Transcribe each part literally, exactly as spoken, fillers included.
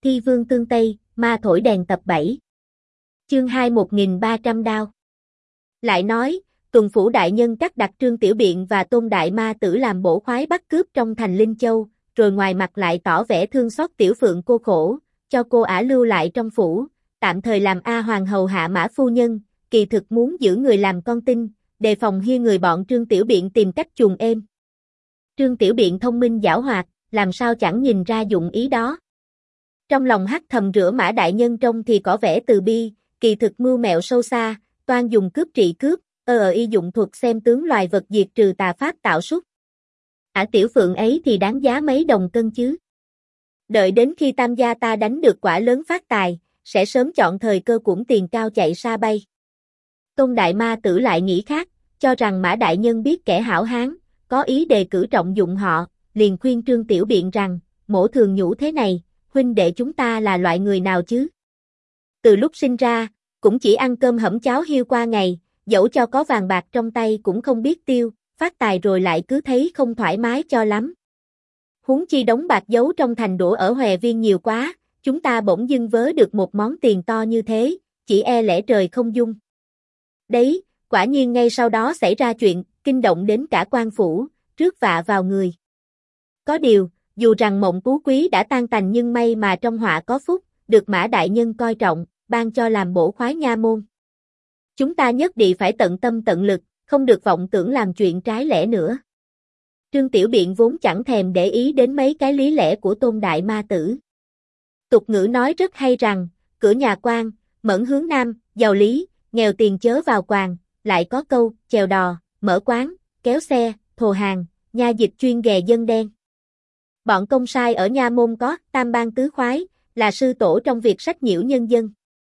Thi vương tương Tây, ma thổi đèn tập bảy. Chương hai một nghìn ba trăm đao. Lại nói, tuần phủ đại nhân cắt đặt Trương Tiểu Biện và Tôn Đại Ma Tử làm bổ khoái bắt cướp trong thành Linh Châu, rồi ngoài mặt lại tỏ vẻ thương xót Tiểu Phượng cô khổ, cho cô ả lưu lại trong phủ, tạm thời làm A Hoàng hầu hạ Mã phu nhân, kỳ thực muốn giữ người làm con tin, đề phòng khi người bọn Trương Tiểu Biện tìm cách chuồn êm. Trương Tiểu Biện thông minh giảo hoạt, làm sao chẳng nhìn ra dụng ý đó. Trong lòng hắc thầm rửa Mã đại nhân trông thì có vẻ từ bi, kỳ thực mưu mẹo sâu xa, toan dùng cướp trị cướp, ơ ờ y dụng thuật xem tướng loài vật diệt trừ tà pháp tạo súc. Ả Tiểu Phượng ấy thì đáng giá mấy đồng cân chứ. Đợi đến khi Tam gia ta đánh được quả lớn phát tài, sẽ sớm chọn thời cơ cuỗng tiền cao chạy xa bay. Tôn Đại Ma Tử lại nghĩ khác, cho rằng Mã đại nhân biết kẻ hảo hán, có ý đề cử trọng dụng họ, liền khuyên Trương Tiểu Biện rằng, mỗ thường nhủ thế này, huynh đệ chúng ta là loại người nào chứ? Từ lúc sinh ra, cũng chỉ ăn cơm hẩm cháo hiêu qua ngày, dẫu cho có vàng bạc trong tay cũng không biết tiêu, phát tài rồi lại cứ thấy không thoải mái cho lắm. Huống chi đống bạc giấu trong thành đũa ở Hòe Viên nhiều quá, chúng ta bỗng dưng vớ được một món tiền to như thế, chỉ e lẽ trời không dung. Đấy, quả nhiên ngay sau đó xảy ra chuyện, kinh động đến cả quan phủ, rước vạ vào người. Có điều, dù rằng mộng phú quý đã tan tành nhưng may mà trong họa có phúc, được Mã đại nhân coi trọng, ban cho làm bổ khoái nha môn. Chúng ta nhất định phải tận tâm tận lực, không được vọng tưởng làm chuyện trái lẽ nữa. Trương Tiểu Biện vốn chẳng thèm để ý đến mấy cái lý lẽ của Tôn Đại Ma Tử. Tục ngữ nói rất hay rằng, cửa nhà quan, mẫn hướng nam, giàu lý, nghèo tiền chớ vào quàng, lại có câu, chèo đò, mở quán, kéo xe, thồ hàng, nha dịch chuyên ghè dân đen. Bọn công sai ở nha môn có tam ban tứ khoái, là sư tổ trong việc sách nhiễu nhân dân.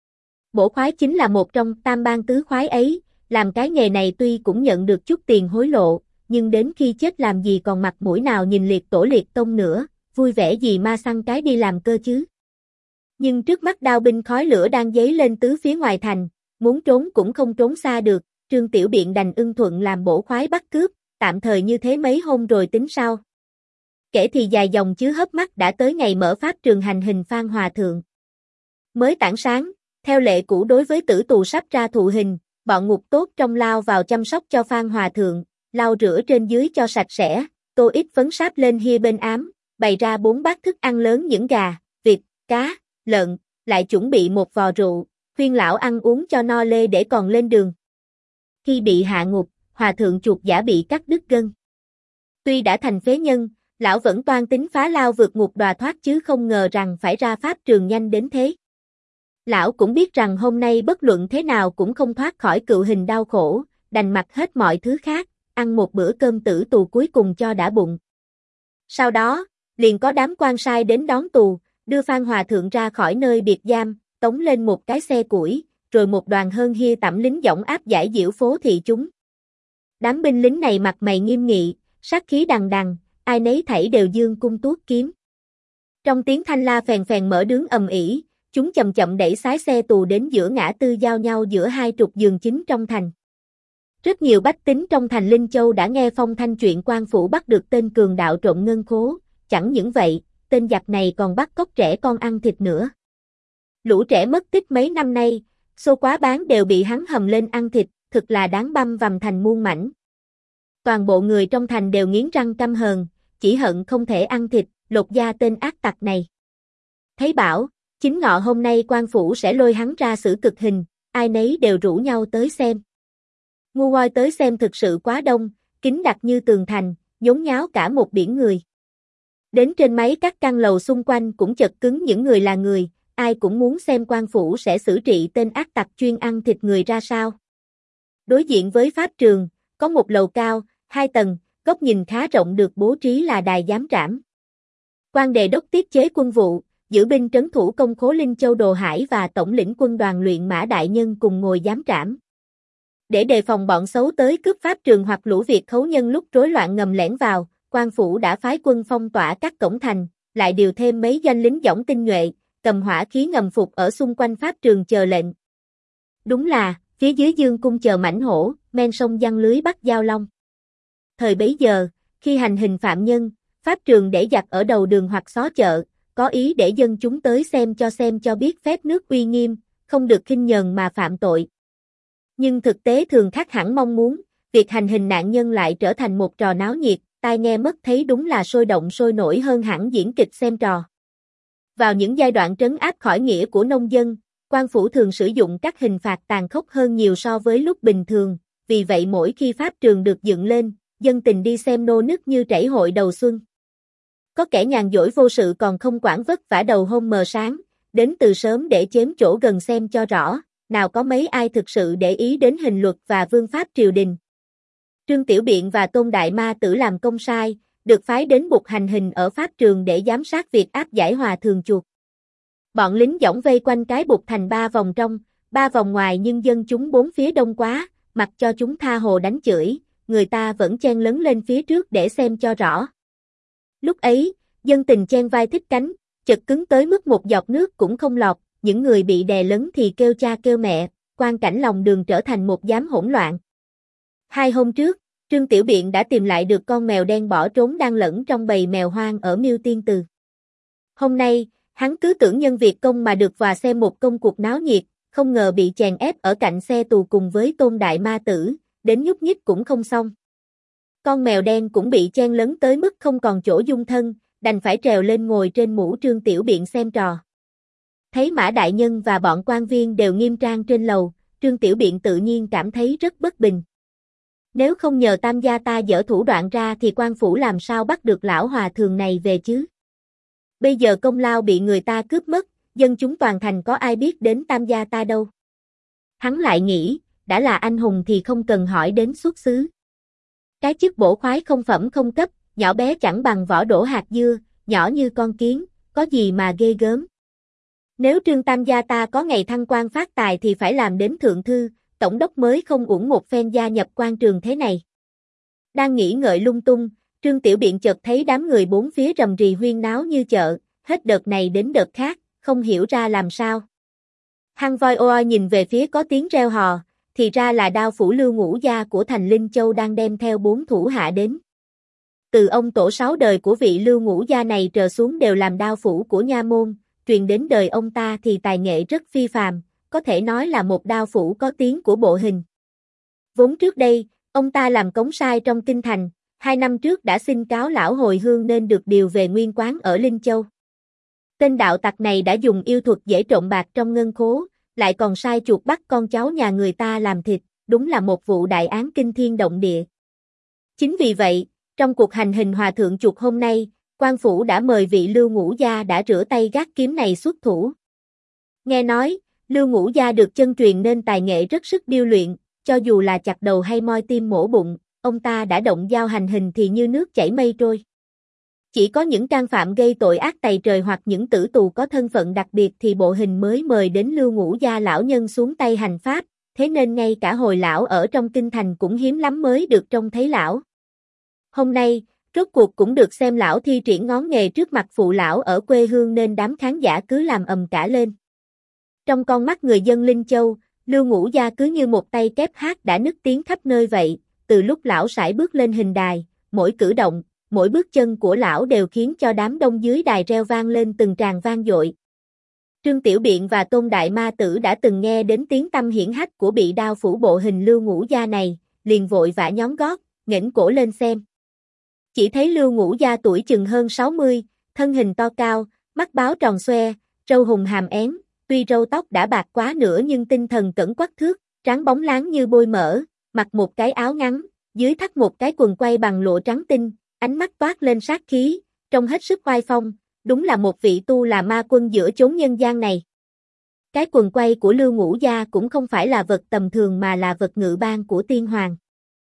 Bổ khoái chính là một trong tam ban tứ khoái ấy, làm cái nghề này tuy cũng nhận được chút tiền hối lộ, nhưng đến khi chết làm gì còn mặt mũi nào nhìn liệt tổ liệt tông nữa, vui vẻ gì ma săn cái đi làm cơ chứ. Nhưng trước mắt đao binh khói lửa đang dấy lên tứ phía ngoài thành, muốn trốn cũng không trốn xa được, Trương Tiểu Biện đành ưng thuận làm bổ khoái bắt cướp, tạm thời như thế mấy hôm rồi tính sau. Kể thì dài dòng chứ hớp mắt đã tới ngày mở pháp trường hành hình Phan Hòa Thượng. Mới tảng sáng, theo lệ cũ đối với tử tù sắp ra thụ hình, bọn ngục tốt trong lao vào chăm sóc cho Phan Hòa Thượng, lau rửa trên dưới cho sạch sẽ, tô ít phấn sáp lên hia bên ám, bày ra bốn bát thức ăn lớn những gà, vịt, cá, lợn, lại chuẩn bị một vò rượu, khuyên lão ăn uống cho no lê để còn lên đường. Khi bị hạ ngục, Hòa Thượng chuột giả bị cắt đứt gân. Tuy đã thành phế nhân, lão vẫn toan tính phá lao vượt ngục đòa thoát chứ không ngờ rằng phải ra pháp trường nhanh đến thế. Lão cũng biết rằng hôm nay bất luận thế nào cũng không thoát khỏi cựu hình đau khổ, đành mặc hết mọi thứ khác, ăn một bữa cơm tử tù cuối cùng cho đã bụng. Sau đó, liền có đám quan sai đến đón tù, đưa Phan Hòa Thượng ra khỏi nơi biệt giam, tống lên một cái xe củi, rồi một đoàn hơn hia tẩm lính dõng áp giải diễu phố thị chúng. Đám binh lính này mặt mày nghiêm nghị, sát khí đằng đằng, ai nấy thảy đều dương cung tuốt kiếm. Trong tiếng thanh la phèn phèn mở đướng ầm ĩ, chúng chậm chậm đẩy xái xe tù đến giữa ngã tư giao nhau giữa hai trục giường chính trong thành. Rất nhiều bách tính trong thành Linh Châu đã nghe phong thanh chuyện quan phủ bắt được tên cường đạo trộm ngân khố, chẳng những vậy, tên giặc này còn bắt cóc trẻ con ăn thịt nữa. Lũ trẻ mất tích mấy năm nay, xô quá bán đều bị hắn hầm lên ăn thịt, thực là đáng băm vằm thành muôn mảnh. Toàn bộ người trong thành đều nghiến răng căm hờn, chỉ hận không thể ăn thịt, lột da tên ác tặc này. Thấy bảo, chính ngọ hôm nay quan phủ sẽ lôi hắn ra xử cực hình, ai nấy đều rủ nhau tới xem. Ngu ngoi tới xem thực sự quá đông, kín đặc như tường thành, nhốn nháo cả một biển người. Đến trên mấy các căn lầu xung quanh cũng chật cứng những người là người, ai cũng muốn xem quan phủ sẽ xử trị tên ác tặc chuyên ăn thịt người ra sao. Đối diện với pháp trường, có một lầu cao, hai tầng, góc nhìn khá rộng được bố trí là đài giám trảm. Quan đề đốc tiết chế quân vụ, giữ binh trấn thủ công khố Linh Châu Đồ Hải và tổng lĩnh quân đoàn luyện Mã đại nhân cùng ngồi giám trảm. Để đề phòng bọn xấu tới cướp pháp trường hoặc lũ Việt khấu nhân lúc rối loạn ngầm lẻn vào, quan phủ đã phái quân phong tỏa các cổng thành, lại điều thêm mấy doanh lính dõng tinh nhuệ, cầm hỏa khí ngầm phục ở xung quanh pháp trường chờ lệnh. Đúng là, phía dưới dương cung chờ mãnh hổ, men sông giăng lưới bắt giao long. Thời bấy giờ, khi hành hình phạm nhân, pháp trường để giặc ở đầu đường hoặc xó chợ, có ý để dân chúng tới xem cho xem cho biết phép nước uy nghiêm, không được khinh nhờn mà phạm tội. Nhưng thực tế thường khác hẳn mong muốn, việc hành hình nạn nhân lại trở thành một trò náo nhiệt, tai nghe mất thấy đúng là sôi động sôi nổi hơn hẳn diễn kịch xem trò. Vào những giai đoạn trấn áp khỏi nghĩa của nông dân, quan phủ thường sử dụng các hình phạt tàn khốc hơn nhiều so với lúc bình thường, vì vậy mỗi khi pháp trường được dựng lên, dân tình đi xem nô nức như trảy hội đầu xuân. Có kẻ nhàn rỗi vô sự còn không quản vất vả đầu hôm mờ sáng, đến từ sớm để chếm chỗ gần xem cho rõ, nào có mấy ai thực sự để ý đến hình luật và vương pháp triều đình. Trương Tiểu Biện và Tôn Đại Ma Tử làm công sai, được phái đến bục hành hình ở pháp trường để giám sát việc áp giải hòa thường chuột. Bọn lính dõng vây quanh cái bục thành ba vòng trong, ba vòng ngoài nhưng dân chúng bốn phía đông quá, mặc cho chúng tha hồ đánh chửi, người ta vẫn chen lấn lên phía trước để xem cho rõ. Lúc ấy, dân tình chen vai thích cánh, chật cứng tới mức một giọt nước cũng không lọt, những người bị đè lấn thì kêu cha kêu mẹ, quang cảnh lòng đường trở thành một giám hỗn loạn. Hai hôm trước, Trương Tiểu Biện đã tìm lại được con mèo đen bỏ trốn đang lẫn trong bầy mèo hoang ở Miêu Tiên Từ. Hôm nay, hắn cứ tưởng nhân việc công mà được vào xem một công cuộc náo nhiệt, không ngờ bị chèn ép ở cạnh xe tù cùng với Tôn Đại Ma Tử, đến nhúc nhích cũng không xong. Con mèo đen cũng bị chen lấn tới mức không còn chỗ dung thân, đành phải trèo lên ngồi trên mũ Trương Tiểu Biện xem trò. Thấy Mã Đại Nhân và bọn quan viên đều nghiêm trang trên lầu, Trương Tiểu Biện tự nhiên cảm thấy rất bất bình. Nếu không nhờ Tam gia ta dở thủ đoạn ra thì quan phủ làm sao bắt được lão hòa thường này về chứ? Bây giờ công lao bị người ta cướp mất, dân chúng toàn thành có ai biết đến Tam gia ta đâu. Hắn lại nghĩ, đã là anh hùng thì không cần hỏi đến xuất xứ. Cái chức bổ khoái không phẩm không cấp, nhỏ bé chẳng bằng vỏ đổ hạt dưa, nhỏ như con kiến, có gì mà ghê gớm. Nếu Trương Tam gia ta có ngày thăng quan phát tài thì phải làm đến thượng thư, tổng đốc mới không uổng một phen gia nhập quan trường thế này. Đang nghĩ ngợi lung tung, Trương Tiểu Biện chợt thấy đám người bốn phía rầm rì huyên náo như chợ, hết đợt này đến đợt khác, không hiểu ra làm sao. Hăng voi oa nhìn về phía có tiếng reo hò, thì ra là đao phủ Lưu Ngũ gia của thành Linh Châu đang đem theo bốn thủ hạ đến. Từ ông tổ sáu đời của vị Lưu Ngũ gia này trở xuống đều làm đao phủ của nha môn, truyền đến đời ông ta thì tài nghệ rất phi phàm, có thể nói là một đao phủ có tiếng của bộ hình. Vốn trước đây, ông ta làm cống sai trong kinh thành, hai năm trước đã xin cáo lão hồi hương nên được điều về nguyên quán ở Linh Châu. Tên đạo tặc này đã dùng yêu thuật dễ trộm bạc trong ngân khố, lại còn sai chuột bắt con cháu nhà người ta làm thịt, đúng là một vụ đại án kinh thiên động địa. Chính vì vậy, trong cuộc hành hình hòa thượng chuột hôm nay, quan phủ đã mời vị Lưu Ngũ gia đã rửa tay gác kiếm này xuất thủ. Nghe nói, Lưu Ngũ gia được chân truyền nên tài nghệ rất sức điêu luyện, cho dù là chặt đầu hay moi tim mổ bụng, ông ta đã động dao hành hình thì như nước chảy mây trôi. Chỉ có những can phạm gây tội ác tày trời hoặc những tử tù có thân phận đặc biệt thì bộ hình mới mời đến Lưu Ngũ gia lão nhân xuống tay hành pháp, thế nên ngay cả hồi lão ở trong kinh thành cũng hiếm lắm mới được trông thấy lão. Hôm nay, rốt cuộc cũng được xem lão thi triển ngón nghề trước mặt phụ lão ở quê hương nên đám khán giả cứ làm ầm cả lên. Trong con mắt người dân Linh Châu, Lưu Ngũ gia cứ như một tay kép hát đã nức tiếng khắp nơi vậy, từ lúc lão sải bước lên hình đài, mỗi cử động, mỗi bước chân của lão đều khiến cho đám đông dưới đài reo vang lên từng tràng vang dội. Trương Tiểu Biện và Tôn Đại Ma Tử đã từng nghe đến tiếng tăm hiển hách của bị đao phủ bộ hình Lưu Ngũ gia này, liền vội vã nhón gót, nghển cổ lên xem. Chỉ thấy Lưu Ngũ gia tuổi chừng hơn sáu mươi, thân hình to cao, mắt báo tròn xoe, râu hùng hàm én, tuy râu tóc đã bạc quá nữa nhưng tinh thần cẩn quắc thước, trắng bóng láng như bôi mỡ, mặc một cái áo ngắn, dưới thắt một cái quần quay bằng lụa trắng tinh, ánh mắt toát lên sát khí, trông hết sức oai phong, đúng là một vị tu là ma quân giữa chốn nhân gian này. Cái quần quay của Lưu Ngũ gia cũng không phải là vật tầm thường mà là vật ngự ban của tiên hoàng.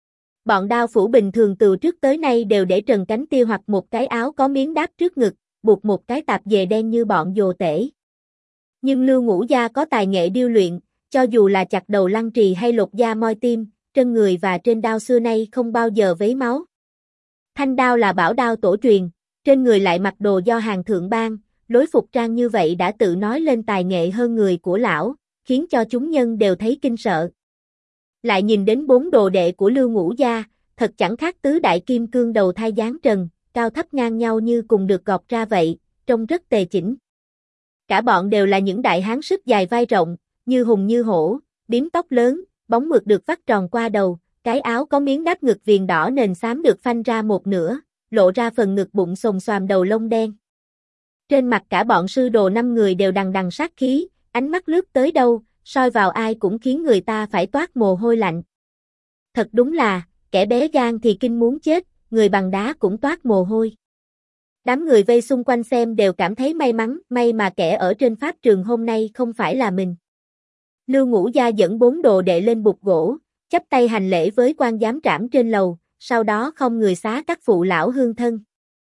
Bọn đao phủ bình thường từ trước tới nay đều để trần cánh tia hoặc một cái áo có miếng đáp trước ngực, buộc một cái tạp dề đen như bọn dồ tể. Nhưng Lưu Ngũ gia có tài nghệ điêu luyện, cho dù là chặt đầu lăng trì hay lột da moi tim, trên người và trên đao xưa nay không bao giờ vấy máu. Thanh đao là bảo đao tổ truyền, trên người lại mặc đồ do hàng thượng ban, lối phục trang như vậy đã tự nói lên tài nghệ hơn người của lão, khiến cho chúng nhân đều thấy kinh sợ. Lại nhìn đến bốn đồ đệ của Lưu Ngũ gia, thật chẳng khác tứ đại kim cương đầu thai giáng trần, cao thấp ngang nhau như cùng được gọt ra vậy, trông rất tề chỉnh. Cả bọn đều là những đại hán sức dài vai rộng, như hùng như hổ, bím tóc lớn, bóng mượt được vắt tròn qua đầu, cái áo có miếng đắp ngực viền đỏ nền xám được phanh ra một nửa, lộ ra phần ngực bụng xồm xoàm đầu lông đen. Trên mặt cả bọn sư đồ năm người đều đằng đằng sát khí, ánh mắt lướt tới đâu, soi vào ai cũng khiến người ta phải toát mồ hôi lạnh. Thật đúng là, kẻ bé gan thì kinh muốn chết, người bằng đá cũng toát mồ hôi. Đám người vây xung quanh xem đều cảm thấy may mắn, may mà kẻ ở trên pháp trường hôm nay không phải là mình. Lưu Ngũ Gia dẫn bốn đồ đệ lên bục gỗ, chắp tay hành lễ với quan giám trảm trên lầu, sau đó không người xá các phụ lão hương thân.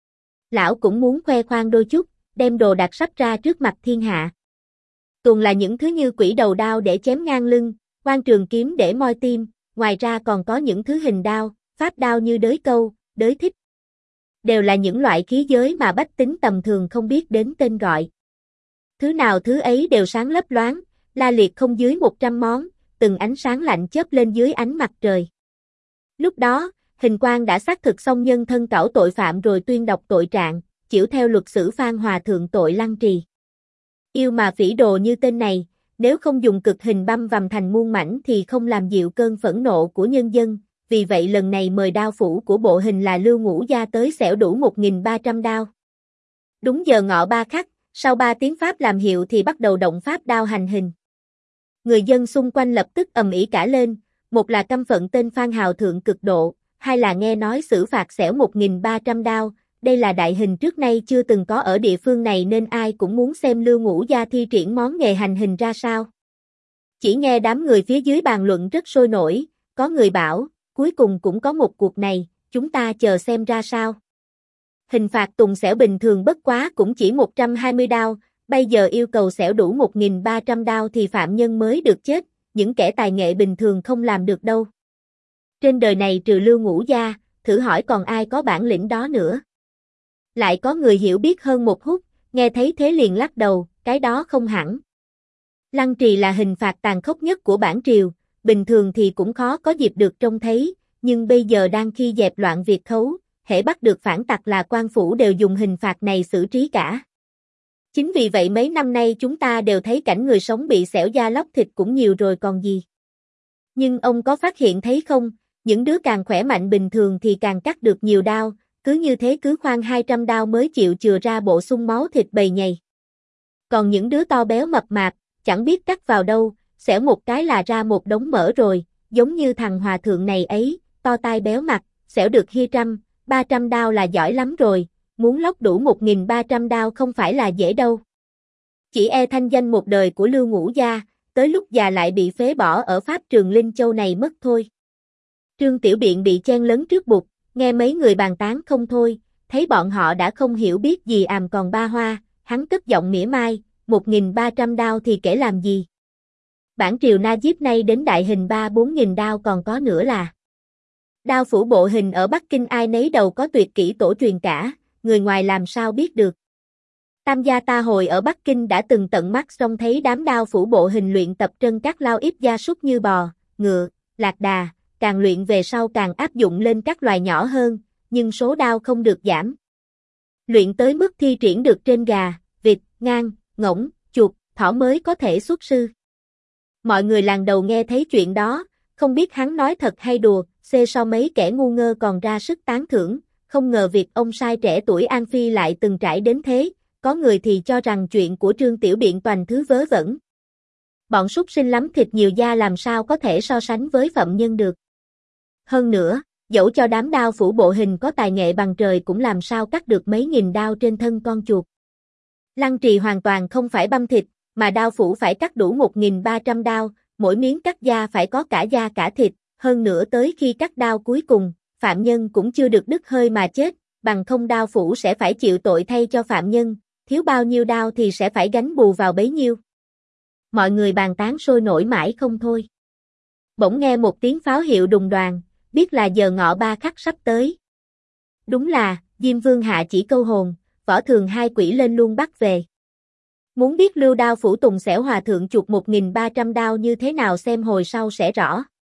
Lão cũng muốn khoe khoang đôi chút, đem đồ đạc sắp ra trước mặt thiên hạ. Tuần là những thứ như quỷ đầu đao để chém ngang lưng, quan trường kiếm để moi tim, ngoài ra còn có những thứ hình đao, pháp đao như đới câu, đới thích. Đều là những loại khí giới mà bách tính tầm thường không biết đến tên gọi. Thứ nào thứ ấy đều sáng lấp loáng, la liệt không dưới một trăm món, từng ánh sáng lạnh chớp lên dưới ánh mặt trời. Lúc đó, Hình Quang đã xác thực xong nhân thân cảo tội phạm rồi tuyên đọc tội trạng, chịu theo luật sử Phan Hòa Thượng tội lăng trì. Yêu mà phỉ đồ như tên này, nếu không dùng cực hình băm vằm thành muôn mảnh thì không làm dịu cơn phẫn nộ của nhân dân, vì vậy lần này mời đao phủ của bộ hình là Lưu Ngũ Gia tới xẻo đủ một nghìn ba trăm đao. Đúng giờ ngọ ba khắc, sau ba tiếng pháp làm hiệu thì bắt đầu động pháp đao hành hình. Người dân xung quanh lập tức ầm ĩ cả lên, một là căm phận tên Phan Hào Thượng cực độ, hai là nghe nói xử phạt xẻo một nghìn ba trăm đao, đây là đại hình trước nay chưa từng có ở địa phương này nên ai cũng muốn xem Lưu Ngũ Gia thi triển món nghề hành hình ra sao. Chỉ nghe đám người phía dưới bàn luận rất sôi nổi, có người bảo, cuối cùng cũng có một cuộc này, chúng ta chờ xem ra sao. Hình phạt tùng xẻo bình thường bất quá cũng chỉ một trăm hai mươi đao, bây giờ yêu cầu xẻo đủ một nghìn ba trăm đao thì phạm nhân mới được chết, những kẻ tài nghệ bình thường không làm được đâu. Trên đời này trừ Lưu Ngũ Gia, thử hỏi còn ai có bản lĩnh đó nữa. Lại có người hiểu biết hơn một hút, nghe thấy thế liền lắc đầu, cái đó không hẳn. Lăng trì là hình phạt tàn khốc nhất của bản triều, bình thường thì cũng khó có dịp được trông thấy, nhưng bây giờ đang khi dẹp loạn việc khấu, hễ bắt được phản tặc là quan phủ đều dùng hình phạt này xử trí cả. Chính vì vậy mấy năm nay chúng ta đều thấy cảnh người sống bị xẻo da lóc thịt cũng nhiều rồi còn gì. Nhưng ông có phát hiện thấy không, những đứa càng khỏe mạnh bình thường thì càng cắt được nhiều đao, cứ như thế cứ khoan hai trăm đao mới chịu chừa ra bộ xung máu thịt bầy nhầy. Còn những đứa to béo mập mạp, chẳng biết cắt vào đâu, xẻo một cái là ra một đống mỡ rồi, giống như thằng hòa thượng này ấy, to tai béo mặt, xẻo được hai trăm, ba trăm đao là giỏi lắm rồi, muốn lóc đủ một nghìn ba trăm đao không phải là dễ đâu. Chỉ e thanh danh một đời của Lưu Ngũ Gia, tới lúc già lại bị phế bỏ ở pháp trường Linh Châu này mất thôi. Trương Tiểu Biện bị chen lấn trước bục, nghe mấy người bàn tán không thôi, thấy bọn họ đã không hiểu biết gì àm còn ba hoa, hắn cất giọng mỉa mai, một nghìn ba trăm đao thì kể làm gì. Bản triều Najib nay đến đại hình ba bốn nghìn đao còn có nữa là. Đao phủ bộ hình ở Bắc Kinh ai nấy đầu có tuyệt kỹ tổ truyền cả, người ngoài làm sao biết được. Tam gia ta hồi ở Bắc Kinh đã từng tận mắt trông thấy đám đao phủ bộ hình luyện tập trên các lao íp gia súc như bò, ngựa, lạc đà, càng luyện về sau càng áp dụng lên các loài nhỏ hơn, nhưng số đao không được giảm. Luyện tới mức thi triển được trên gà, vịt, ngan, ngỗng, chuột, thỏ mới có thể xuất sư. Mọi người làng đầu nghe thấy chuyện đó, không biết hắn nói thật hay đùa, xê so mấy kẻ ngu ngơ còn ra sức tán thưởng, không ngờ việc ông sai trẻ tuổi An Phi lại từng trải đến thế, có người thì cho rằng chuyện của Trương Tiểu Biện toàn thứ vớ vẩn. Bọn súc sinh lắm thịt nhiều da làm sao có thể so sánh với phạm nhân được. Hơn nữa, dẫu cho đám đao phủ bộ hình có tài nghệ bằng trời cũng làm sao cắt được mấy nghìn đao trên thân con chuột. Lăng trì hoàn toàn không phải băm thịt, mà đao phủ phải cắt đủ một nghìn ba trăm đao, mỗi miếng cắt da phải có cả da cả thịt, hơn nữa tới khi cắt đao cuối cùng, phạm nhân cũng chưa được đứt hơi mà chết, bằng không đao phủ sẽ phải chịu tội thay cho phạm nhân, thiếu bao nhiêu đao thì sẽ phải gánh bù vào bấy nhiêu. Mọi người bàn tán sôi nổi mãi không thôi. Bỗng nghe một tiếng pháo hiệu đùng đoàng, biết là giờ ngọ ba khắc sắp tới. Đúng là, Diêm Vương hạ chỉ câu hồn, võ thường hai quỷ lên luôn bắt về. Muốn biết Lưu đao phủ Tùng xẻo hòa thượng chuột một nghìn ba trăm đao như thế nào xem hồi sau sẽ rõ.